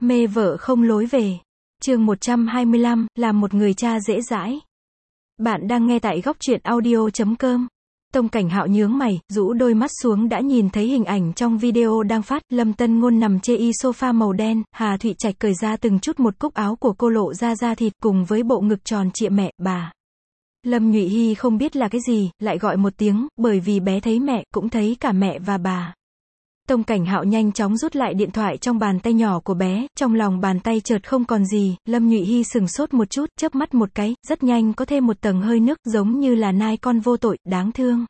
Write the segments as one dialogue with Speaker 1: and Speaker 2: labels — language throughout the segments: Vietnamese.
Speaker 1: Mê vợ không lối về. Chương 125, làm một người cha dễ dãi. Bạn đang nghe tại góc truyện audio.com. Tông Cảnh Hạo nhướng mày, rũ đôi mắt xuống đã nhìn thấy hình ảnh trong video đang phát. Lâm Tân Ngôn nằm chê y sofa màu đen, Hà Thụy Trạch cởi ra từng chút một cúc áo của cô lộ ra da thịt cùng với bộ ngực tròn trịa mẹ, bà. Lâm Nhụy Hy không biết là cái gì, lại gọi một tiếng, bởi vì bé thấy mẹ, cũng thấy cả mẹ và bà. Tông Cảnh Hạo nhanh chóng rút lại điện thoại trong bàn tay nhỏ của bé, trong lòng bàn tay chợt không còn gì, Lâm Nhụy Hy sừng sốt một chút, chớp mắt một cái, rất nhanh có thêm một tầng hơi nước, giống như là nai con vô tội, đáng thương.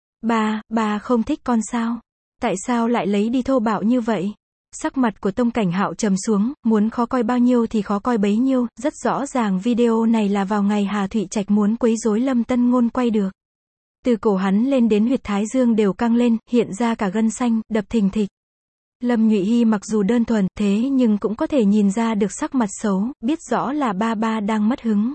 Speaker 1: Bà không thích con sao? Tại sao lại lấy đi thô bạo như vậy? Sắc mặt của Tông Cảnh Hạo trầm xuống, muốn khó coi bao nhiêu thì khó coi bấy nhiêu, rất rõ ràng video này là vào ngày Hà Thụy Trạch muốn quấy rối Lâm Tân Ngôn quay được. Từ cổ hắn lên đến huyệt thái dương đều căng lên, hiện ra cả gân xanh, đập thình thịch. Lâm Nhụy Hy mặc dù đơn thuần, thế nhưng cũng có thể nhìn ra được sắc mặt xấu, biết rõ là ba đang mất hứng.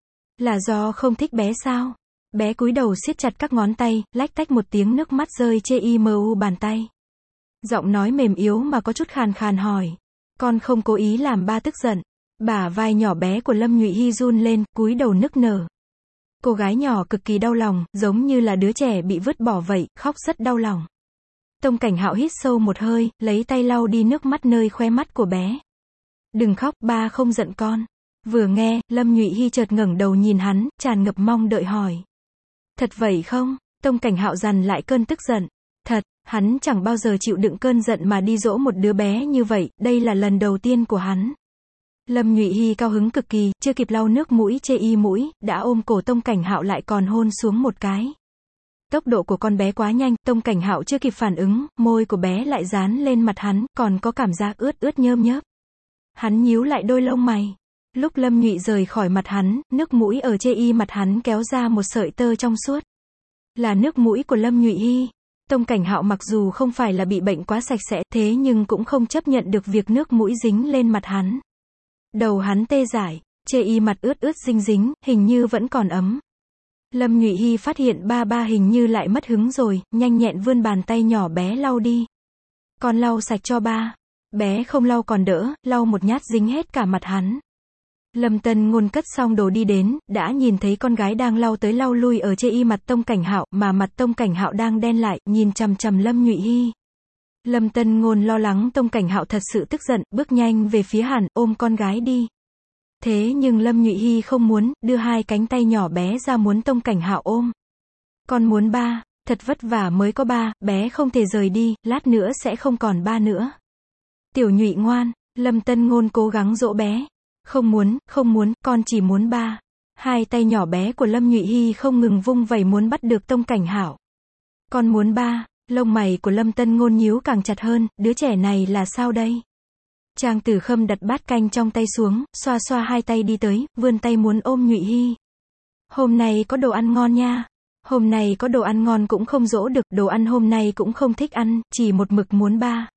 Speaker 1: Là do không thích bé sao? Bé cúi đầu siết chặt các ngón tay, lách tách một tiếng nước mắt rơi chê y mu bàn tay. Giọng nói mềm yếu mà có chút khàn khàn hỏi. Con không cố ý làm ba tức giận. Bả vai nhỏ bé của Lâm Nhụy Hy run lên, cúi đầu nức nở. Cô gái nhỏ cực kỳ đau lòng, giống như là đứa trẻ bị vứt bỏ vậy, khóc rất đau lòng. Tông Cảnh Hạo hít sâu một hơi, lấy tay lau đi nước mắt nơi khóe mắt của bé. Đừng khóc, ba không giận con. Vừa nghe, Lâm Nhụy Hy chợt ngẩng đầu nhìn hắn, tràn ngập mong đợi hỏi. Thật vậy không? Tông Cảnh Hạo dằn lại cơn tức giận. Thật, hắn chẳng bao giờ chịu đựng cơn giận mà đi dỗ một đứa bé như vậy, đây là lần đầu tiên của hắn. Lâm Nhụy Hy cao hứng cực kỳ, chưa kịp lau nước mũi chê y mũi, đã ôm cổ Tông Cảnh Hạo lại còn hôn xuống một cái. Tốc độ của con bé quá nhanh, Tông Cảnh Hạo chưa kịp phản ứng, môi của bé lại dán lên mặt hắn, còn có cảm giác ướt ướt nhớm nhớp. Hắn nhíu lại đôi lông mày. Lúc Lâm Nhụy rời khỏi mặt hắn, nước mũi ở chê y mặt hắn kéo ra một sợi tơ trong suốt. Là nước mũi của Lâm Nhụy Hy. Tông Cảnh Hạo mặc dù không phải là bị bệnh quá sạch sẽ, thế nhưng cũng không chấp nhận được việc nước mũi dính lên mặt hắn. Đầu hắn tê dại, chê y mặt ướt ướt dính dính, hình như vẫn còn ấm. Lâm Nhụy Hy phát hiện ba hình như lại mất hứng rồi, nhanh nhẹn vươn bàn tay nhỏ bé lau đi. Con lau sạch cho ba. Bé không lau còn đỡ, lau một nhát dính hết cả mặt hắn. Lâm Tân Ngôn cất xong đồ đi đến, đã nhìn thấy con gái đang lau tới lau lui ở chê y mặt Tông Cảnh Hạo, mà mặt Tông Cảnh Hạo đang đen lại, nhìn chằm chằm Lâm Nhụy Hy. Lâm Tân Ngôn lo lắng Tông Cảnh Hạo thật sự tức giận, bước nhanh về phía hắn, ôm con gái đi. Thế nhưng Lâm Nhụy Hy không muốn, đưa hai cánh tay nhỏ bé ra muốn Tông Cảnh Hạo ôm. Con muốn ba, thật vất vả mới có ba, bé không thể rời đi, lát nữa sẽ không còn ba nữa. Tiểu Nhụy ngoan, Lâm Tân Ngôn cố gắng dỗ bé. Không muốn, con chỉ muốn ba. Hai tay nhỏ bé của Lâm Nhụy Hy không ngừng vung vẩy muốn bắt được Tông Cảnh Hạo. Con muốn ba. Lông mày của Lâm Tân Ngôn nhíu càng chặt hơn, đứa trẻ này là sao đây? Trang Tử Khâm đặt bát canh trong tay xuống, xoa xoa hai tay đi tới, vươn tay muốn ôm Nhụy Hy. Hôm nay có đồ ăn ngon nha. Hôm nay có đồ ăn ngon cũng không dỗ được, đồ ăn hôm nay cũng không thích ăn, chỉ một mực muốn ba.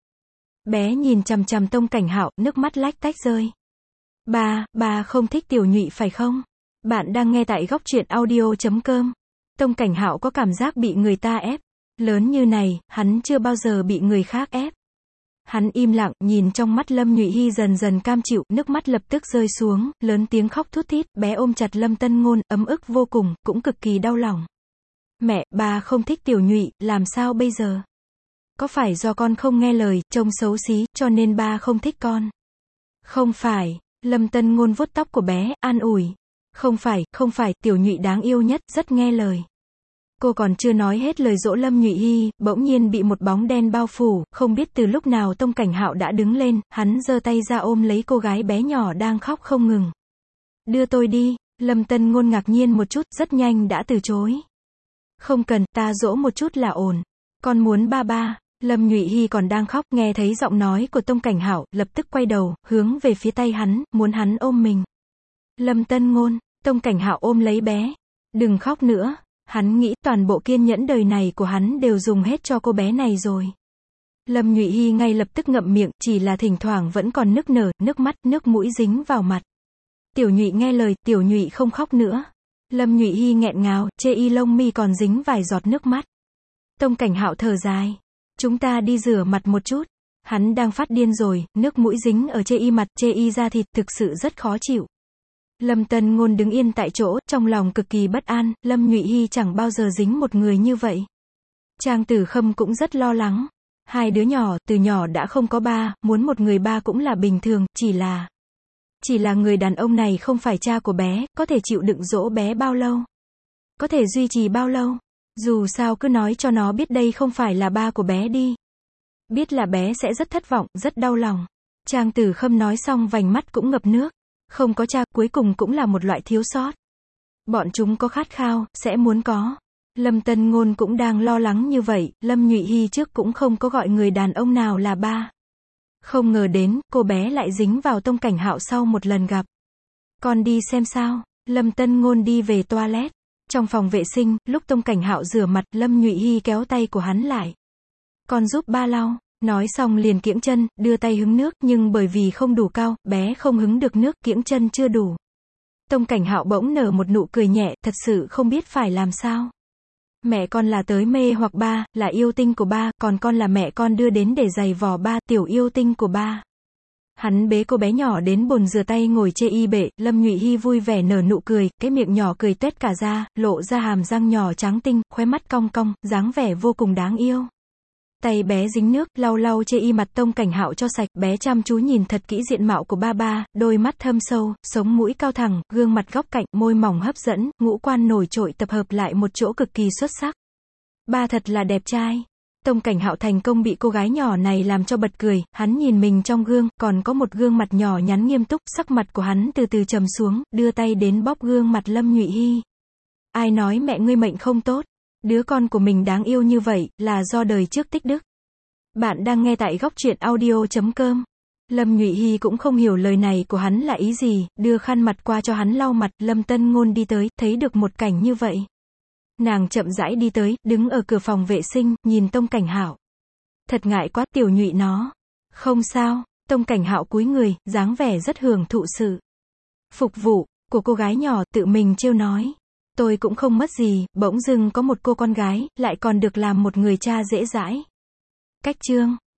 Speaker 1: Bé nhìn chằm chằm Tông Cảnh Hạo, nước mắt lách tách rơi. Ba không thích Tiểu Nhụy phải không? Bạn đang nghe tại góc truyện audio.com. Tông Cảnh Hạo có cảm giác bị người ta ép. Lớn như này, hắn chưa bao giờ bị người khác ép. Hắn im lặng, nhìn trong mắt Lâm Nhụy Hy dần dần cam chịu, nước mắt lập tức rơi xuống, lớn tiếng khóc thút thít, bé ôm chặt Lâm Tân Ngôn, ấm ức vô cùng, cũng cực kỳ đau lòng. Mẹ, ba không thích Tiểu Nhụy, làm sao bây giờ? Có phải do con không nghe lời, trông xấu xí, cho nên ba không thích con? Không phải, Lâm Tân Ngôn vuốt tóc của bé, an ủi. Không phải, Tiểu Nhụy đáng yêu nhất, rất nghe lời. Cô còn chưa nói hết lời dỗ Lâm Nhụy Hy, bỗng nhiên bị một bóng đen bao phủ, không biết từ lúc nào Tông Cảnh Hạo đã đứng lên, hắn giơ tay ra ôm lấy cô gái bé nhỏ đang khóc không ngừng. Đưa tôi đi, Lâm Tân Ngôn ngạc nhiên một chút, rất nhanh đã từ chối. Không cần, ta dỗ một chút là ổn. Con muốn ba. Lâm Nhụy Hy còn đang khóc, nghe thấy giọng nói của Tông Cảnh Hạo, lập tức quay đầu, hướng về phía tay hắn, muốn hắn ôm mình. Lâm Tân Ngôn, Tông Cảnh Hạo ôm lấy bé. Đừng khóc nữa. Hắn nghĩ toàn bộ kiên nhẫn đời này của hắn đều dùng hết cho cô bé này rồi. Lâm Nhụy Hy ngay lập tức ngậm miệng, chỉ là thỉnh thoảng vẫn còn nức nở, nước mắt, nước mũi dính vào mặt. Tiểu Nhụy nghe lời, Tiểu Nhụy không khóc nữa. Lâm Nhụy Hy nghẹn ngào, chê y lông mi còn dính vài giọt nước mắt. Tông Cảnh Hạo thở dài. Chúng ta đi rửa mặt một chút. Hắn đang phát điên rồi, nước mũi dính ở chê y mặt, chê y da thịt, thực sự rất khó chịu. Lâm Tân Ngôn đứng yên tại chỗ, trong lòng cực kỳ bất an, Lâm Nhụy Hy chẳng bao giờ dính một người như vậy. Trang Tử Khâm cũng rất lo lắng. Hai đứa nhỏ, từ nhỏ đã không có ba, muốn một người ba cũng là bình thường, chỉ là người đàn ông này không phải cha của bé, có thể chịu đựng dỗ bé bao lâu? Có thể duy trì bao lâu? Dù sao cứ nói cho nó biết đây không phải là ba của bé đi. Biết là bé sẽ rất thất vọng, rất đau lòng. Trang Tử Khâm nói xong vành mắt cũng ngập nước. Không có cha, cuối cùng cũng là một loại thiếu sót. Bọn chúng có khát khao, sẽ muốn có. Lâm Tân Ngôn cũng đang lo lắng như vậy, Lâm Nhụy Hy trước cũng không có gọi người đàn ông nào là ba. Không ngờ đến, cô bé lại dính vào Tông Cảnh Hạo sau một lần gặp. Con đi xem sao. Lâm Tân Ngôn đi về toilet. Trong phòng vệ sinh, lúc Tông Cảnh Hạo rửa mặt, Lâm Nhụy Hy kéo tay của hắn lại. Con giúp ba lau. Nói xong liền kiễng chân, đưa tay hứng nước, nhưng bởi vì không đủ cao, bé không hứng được nước, kiễng chân chưa đủ. Tông Cảnh Hạo bỗng nở một nụ cười nhẹ, thật sự không biết phải làm sao. Mẹ con là tới mê hoặc ba, là yêu tinh của ba, còn con là mẹ con đưa đến để giày vò ba, tiểu yêu tinh của ba. Hắn bế cô bé nhỏ đến bồn rửa tay ngồi chê y bệ, Lâm Nhụy Hy vui vẻ nở nụ cười, cái miệng nhỏ cười tuét cả ra, lộ ra hàm răng nhỏ trắng tinh, khóe mắt cong cong, dáng vẻ vô cùng đáng yêu. Tay bé dính nước, lau lau chê y mặt Tông Cảnh Hạo cho sạch, bé chăm chú nhìn thật kỹ diện mạo của ba, đôi mắt thâm sâu, sống mũi cao thẳng, gương mặt góc cạnh, môi mỏng hấp dẫn, ngũ quan nổi trội tập hợp lại một chỗ cực kỳ xuất sắc. Ba thật là đẹp trai. Tông Cảnh Hạo thành công bị cô gái nhỏ này làm cho bật cười, hắn nhìn mình trong gương, còn có một gương mặt nhỏ nhắn nghiêm túc, sắc mặt của hắn từ từ trầm xuống, đưa tay đến bóp gương mặt Lâm Nhụy Hy. Ai nói mẹ ngươi mệnh không tốt? Đứa con của mình đáng yêu như vậy, là do đời trước tích đức. Bạn đang nghe tại góc truyện audio.com. Lâm Nhụy Hy cũng không hiểu lời này của hắn là ý gì, đưa khăn mặt qua cho hắn lau mặt, Lâm Tân Ngôn đi tới, thấy được một cảnh như vậy. Nàng chậm rãi đi tới, đứng ở cửa phòng vệ sinh, nhìn Tông Cảnh Hạo. Thật ngại quá, tiểu Nhụy nó. Không sao, Tông Cảnh Hạo cúi người, dáng vẻ rất hưởng thụ sự phục vụ của cô gái nhỏ, tự mình trêu nói. Tôi cũng không mất gì, bỗng dưng có một cô con gái, lại còn được làm một người cha dễ dãi. Cách chương